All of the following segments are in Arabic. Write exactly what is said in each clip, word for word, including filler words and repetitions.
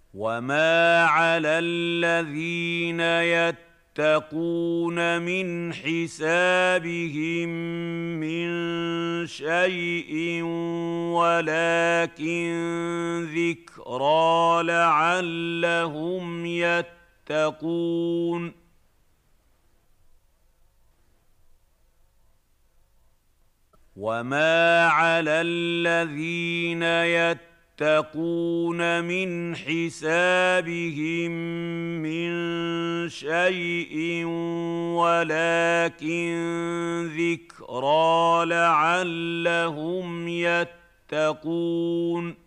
وما على الذين يتقون من حسابهم من شيء ولكن ذكرى لعلهم يتقون وما على الذين يتقون من حسابهم من شيء ولكن ذكرى لعلهم يتقون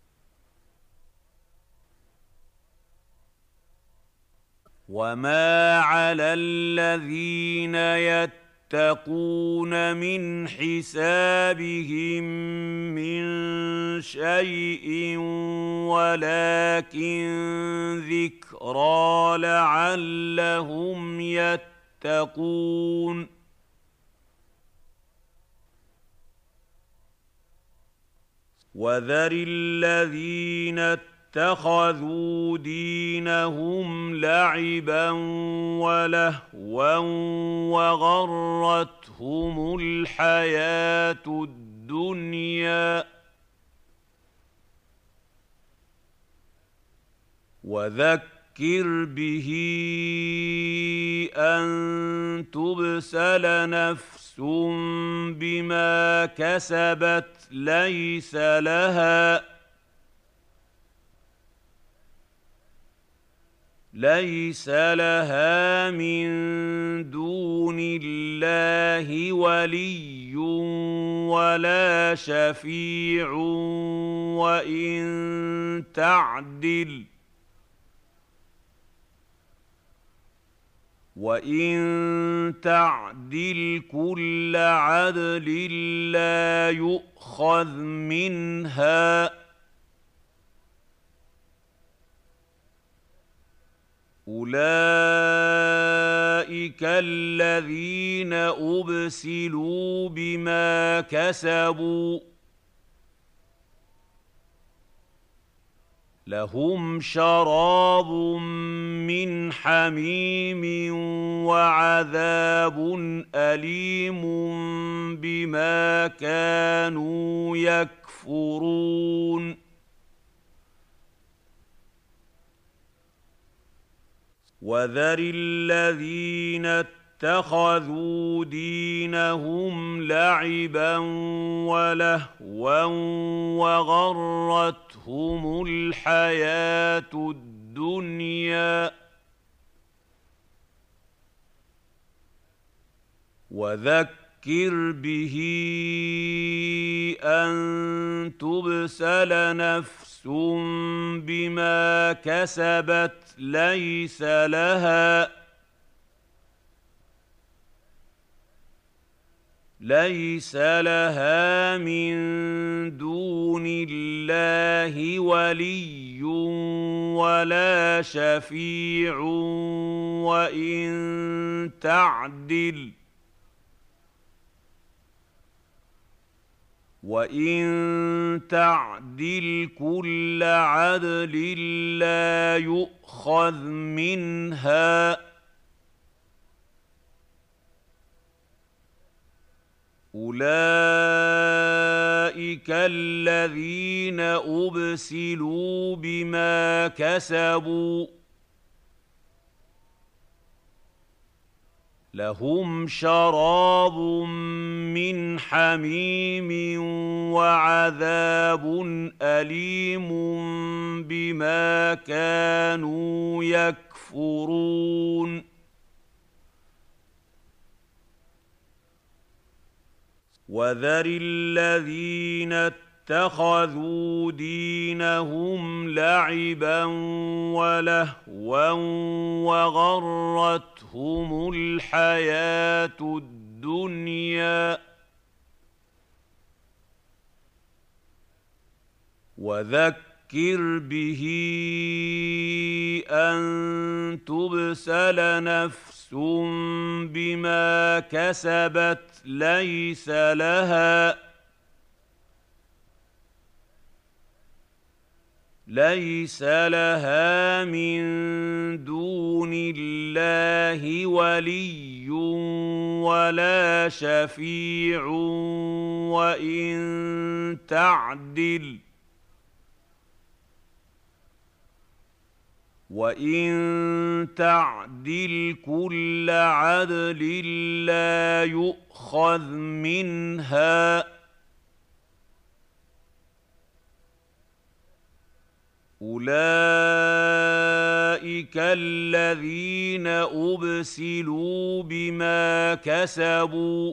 وما على الذين يتقون من حسابهم من شيء ولكن ذكرى لعلهم يتقون وذر الذين اتخذوا دينهم لعبا ولهوا وغرتهم الحياة الدنيا وذكر به أن تبسل نفس بما كسبت ليس لها ليس لها من دون الله ولي ولا شفيع وإن تعدل وإن تعدل كل عدل لا يؤخذ منها أولئك الذين أبسلوا بما كسبوا لهم شراب من حميم وعذاب أليم بما كانوا يكفرون وذر الذين اتخذوا دينهم لعبا ولهوا وغرتهم الحياة الدنيا وذكر به أن تبسل نفس بما كسبت ليس لها ليس لها من دون الله ولي ولا شفيع وإن تعدل وإن تعدل كل عدل لا يؤخذ منها أولئك الذين أبسلوا بما كسبوا لهم شراب من حميم وعذاب أليم بما كانوا يكفرون وذر الذين اتخذوا دينهم لعبا ولهوا وغرتهم الحياة الدنيا وذكر به أن تبسل نفس بما كسبت ليس لها ليس لها من دون الله ولي ولا شفيع وإن تعدل وَإِن تَعْدِلْ كُلَّ عَدْلٍ لَّا يُؤْخَذْ مِنْهَا ۗ أُولَٰئِكَ الَّذِينَ أُبْسِلُوا بِمَا كَسَبُوا ۖ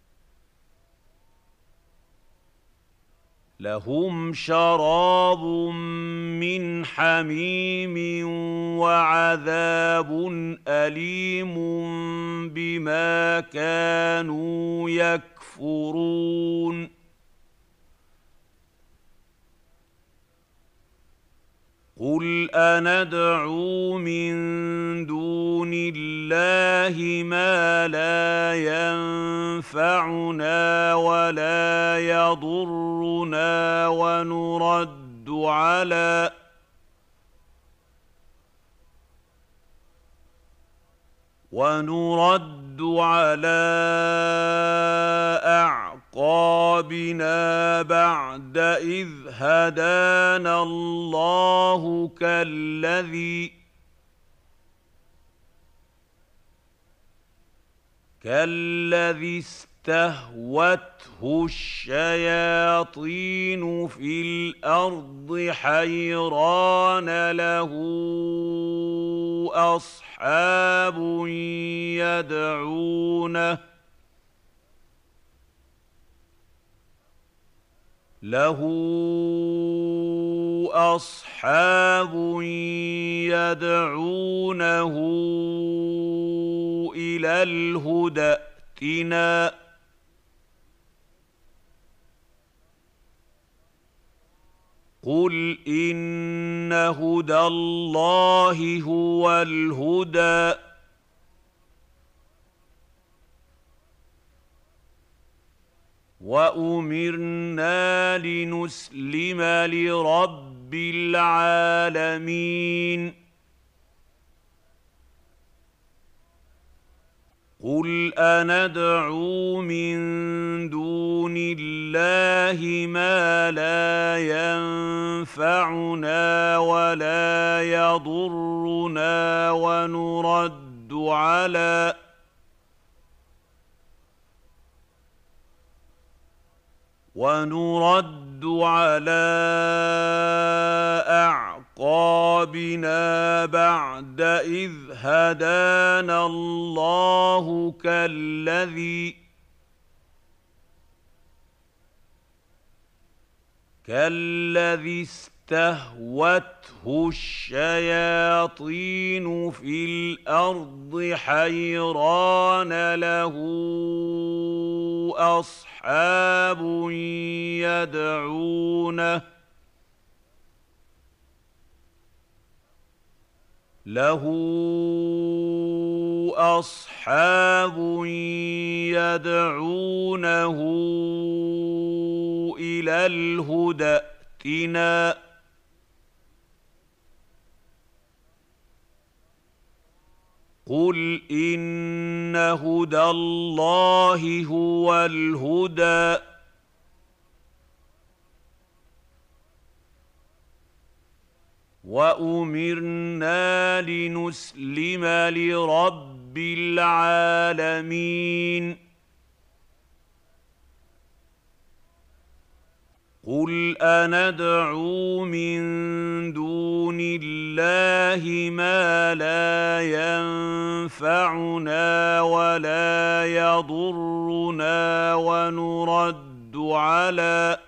لهم شراب من حميم وعذاب أليم بما كانوا يكفرون قل أندعو من دون الله ما لا ينفعنا ولا يضرنا ونرد على ونرد على أعقابنا بعد إذ هدانا الله كالذي كالذي استهوته الشياطين في الأرض حيران له أصحاب يدعونه له أصحاب يدعونه إلى الهدى ائتنا قل إن هدى الله هو الهدى وأمرنا لنسلم لرب العالمين قل أندعو من دون الله ما لا ينفعنا ولا يضرنا ونرد على ونرد على أعقابنا بعد إذ هدانا الله كالذي كالذي استهوته الشياطين في الأرض حيران له أصحاب يدعونه له أصحاب يدعونه إلى الهدى ائتنا قل إن هدى الله هو الهدى وأمرنا لنسلم لرب العالمين قل أندعو من دون الله ما لا ينفعنا ولا يضرنا ونرد على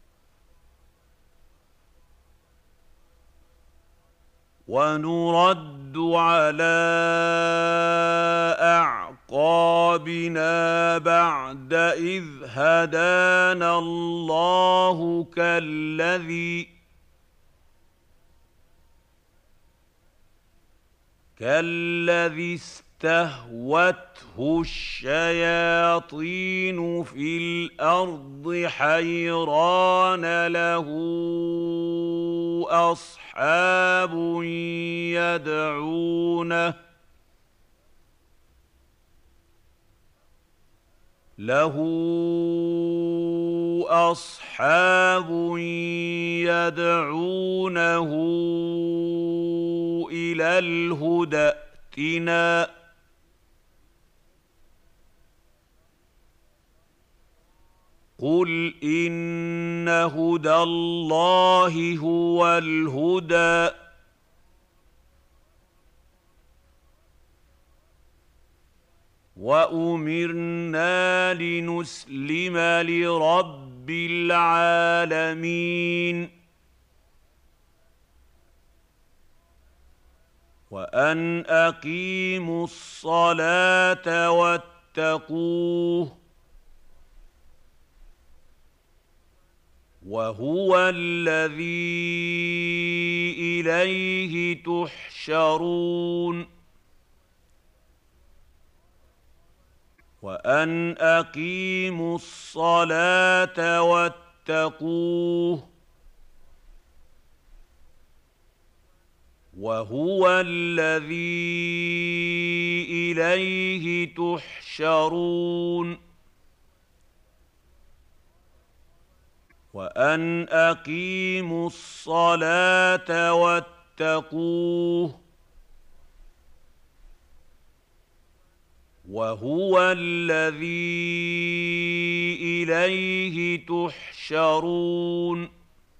ونرد على أعقابنا بعد إذ هدانا الله كالذي كالذي استهوته الشياطين في الأرض حيران له أصحاب يدعونه له أصحاب يدعونه إلى الهدى ائتنا قل إن هدى الله هو الهدى وأمرنا لنسلم لرب العالمين وأن أقيموا الصلاة واتقوه وهو الذي إليه تحشرون وأن أقيموا الصلاة واتقوه وهو الذي إليه تحشرون وأن أقيموا الصلاة واتقوه وهو الذي إليه تحشرون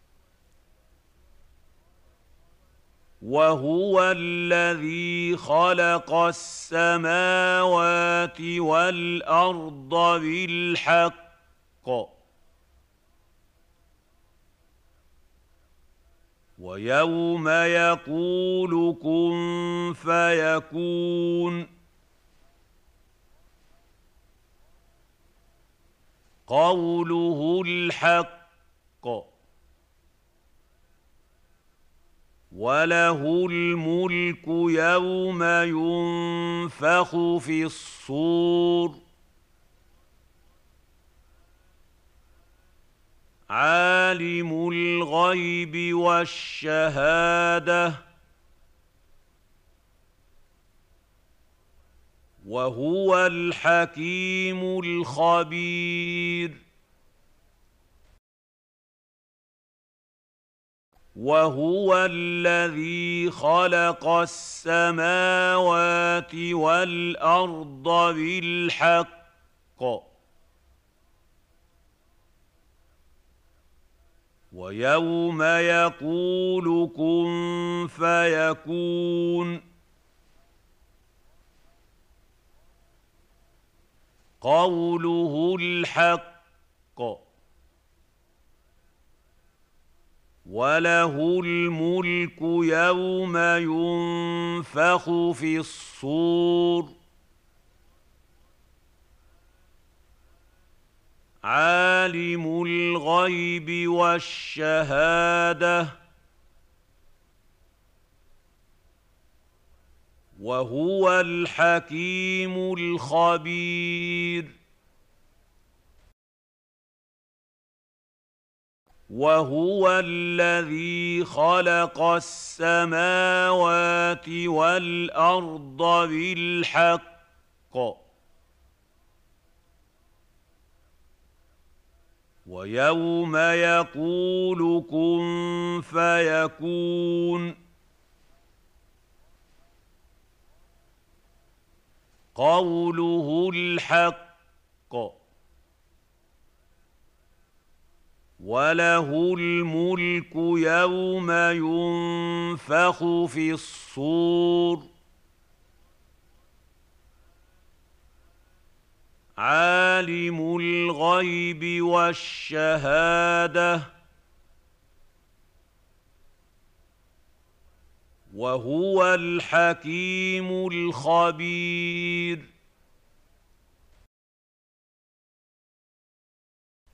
وهو الذي خلق السماوات والأرض بالحق ويوم يقول كن فيكون قوله الحق وله الملك يوم ينفخ في الصور عالم الغيب والشهادة وهو الحكيم الخبير وهو الذي خلق السماوات والأرض بالحق ويوم يقول كن فيكون قوله الحق وله الملك يوم ينفخ في الصور عالم الغيب والشهادة وهو الحكيم الخبير وهو الذي خلق السماوات والأرض بالحق ويوم يقول كن فيكون قوله الحق وله الملك يوم ينفخ في الصور عالم الغيب والشهادة وهو الحكيم الخبير